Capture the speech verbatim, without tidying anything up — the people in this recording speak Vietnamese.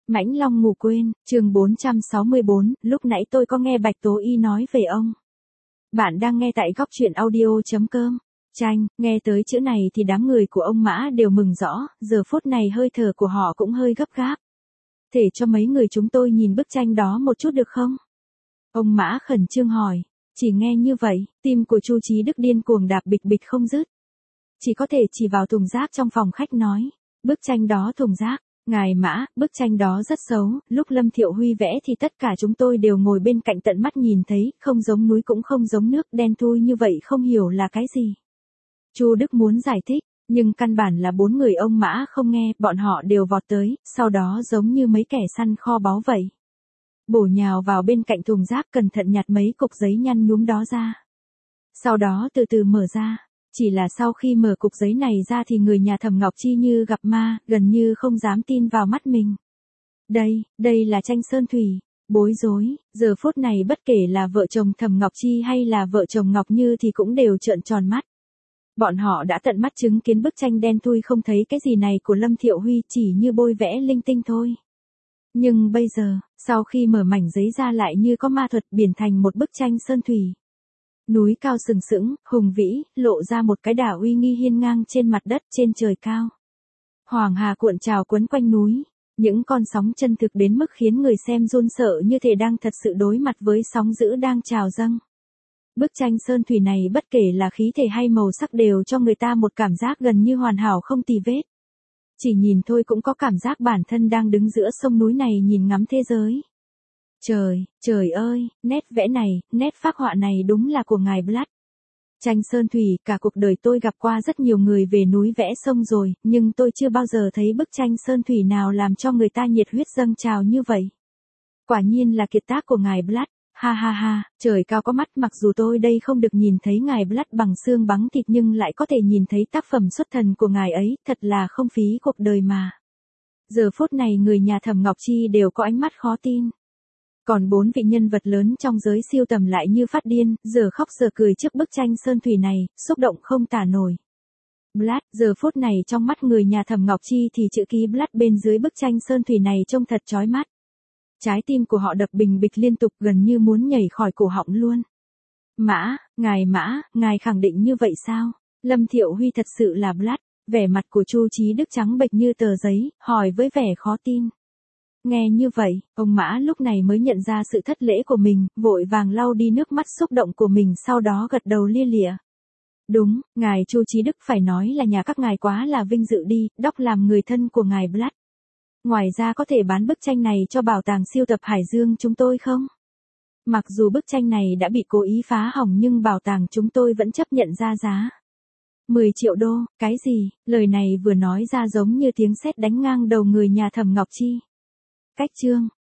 Mãnh Long ngủ quên, chương bốn trăm sáu mươi bốn, lúc nãy tôi có nghe Bạch Tố Y nói về ông. Bạn đang nghe tại góc truyện audio.com. Chanh, nghe tới chữ này thì đám người của ông Mã đều mừng rõ, giờ phút này hơi thở của họ cũng hơi gấp gáp. Thể cho mấy người chúng tôi nhìn bức tranh đó một chút được không? Ông Mã khẩn trương hỏi. Chỉ nghe như vậy, tim của Chu Chí Đức điên cuồng đạp bịch bịch không dứt. Chỉ có thể chỉ vào thùng rác trong phòng khách nói, bức tranh đó thùng rác. Ngài Mã, bức tranh đó rất xấu, lúc Lâm Thiệu Huy vẽ thì tất cả chúng tôi đều ngồi bên cạnh tận mắt nhìn thấy, không giống núi cũng không giống nước, đen thui như vậy không hiểu là cái gì. Chu Đức muốn giải thích, nhưng căn bản là bốn người ông Mã không nghe, bọn họ đều vọt tới, sau đó giống như mấy kẻ săn kho báu vậy. Bổ nhào vào bên cạnh thùng rác cẩn thận nhặt mấy cục giấy nhăn nhúm đó ra. Sau đó từ từ mở ra. Chỉ là sau khi mở cục giấy này ra thì người nhà Thẩm Ngọc Chi như gặp ma, gần như không dám tin vào mắt mình. Đây, đây là tranh sơn thủy, bối rối, giờ phút này bất kể là vợ chồng Thẩm Ngọc Chi hay là vợ chồng Ngọc Như thì cũng đều trợn tròn mắt. Bọn họ đã tận mắt chứng kiến bức tranh đen thui không thấy cái gì này của Lâm Thiệu Huy chỉ như bôi vẽ linh tinh thôi. Nhưng bây giờ, sau khi mở mảnh giấy ra lại như có ma thuật biến thành một bức tranh sơn thủy. Núi cao sừng sững, hùng vĩ, lộ ra một cái đảo uy nghi hiên ngang trên mặt đất trên trời cao. Hoàng hà cuộn trào quấn quanh núi, những con sóng chân thực đến mức khiến người xem run sợ như thể đang thật sự đối mặt với sóng dữ đang trào dâng. Bức tranh sơn thủy này bất kể là khí thể hay màu sắc đều cho người ta một cảm giác gần như hoàn hảo không tì vết. Chỉ nhìn thôi cũng có cảm giác bản thân đang đứng giữa sông núi này nhìn ngắm thế giới. Trời, trời ơi, nét vẽ này, nét phác họa này đúng là của ngài Blatt. Tranh sơn thủy, cả cuộc đời tôi gặp qua rất nhiều người về núi vẽ sông rồi, nhưng tôi chưa bao giờ thấy bức tranh sơn thủy nào làm cho người ta nhiệt huyết dâng trào như vậy. Quả nhiên là kiệt tác của ngài Blatt, ha ha ha, trời cao có mắt, mặc dù tôi đây không được nhìn thấy ngài Blatt bằng xương bằng thịt nhưng lại có thể nhìn thấy tác phẩm xuất thần của ngài ấy, thật là không phí cuộc đời mà. Giờ phút này người nhà Thẩm Ngọc Chi đều có ánh mắt khó tin. Còn bốn vị nhân vật lớn trong giới siêu tầm lại như phát điên, giờ khóc giờ cười trước bức tranh sơn thủy này, xúc động không tả nổi. Blatt, giờ phút này trong mắt người nhà Thẩm Ngọc Chi thì chữ ký Blatt bên dưới bức tranh sơn thủy này trông thật chói mắt. Trái tim của họ đập bình bịch liên tục gần như muốn nhảy khỏi cổ họng luôn. Mã, ngài Mã, ngài khẳng định như vậy sao? Lâm Thiệu Huy thật sự là Blatt, vẻ mặt của Chu Chí Đức trắng bệch như tờ giấy, hỏi với vẻ khó tin. Nghe như vậy, ông Mã lúc này mới nhận ra sự thất lễ của mình, vội vàng lau đi nước mắt xúc động của mình sau đó gật đầu lia lịa. Đúng, ngài Chu Chí Đức phải nói là nhà các ngài quá là vinh dự đi, đóc làm người thân của ngài Blatt. Ngoài ra có thể bán bức tranh này cho bảo tàng siêu tập Hải Dương chúng tôi không? Mặc dù bức tranh này đã bị cố ý phá hỏng nhưng bảo tàng chúng tôi vẫn chấp nhận ra giá. mười triệu đô, cái gì? Lời này vừa nói ra giống như tiếng sét đánh ngang đầu người nhà Thẩm Ngọc Chi. Cách chương,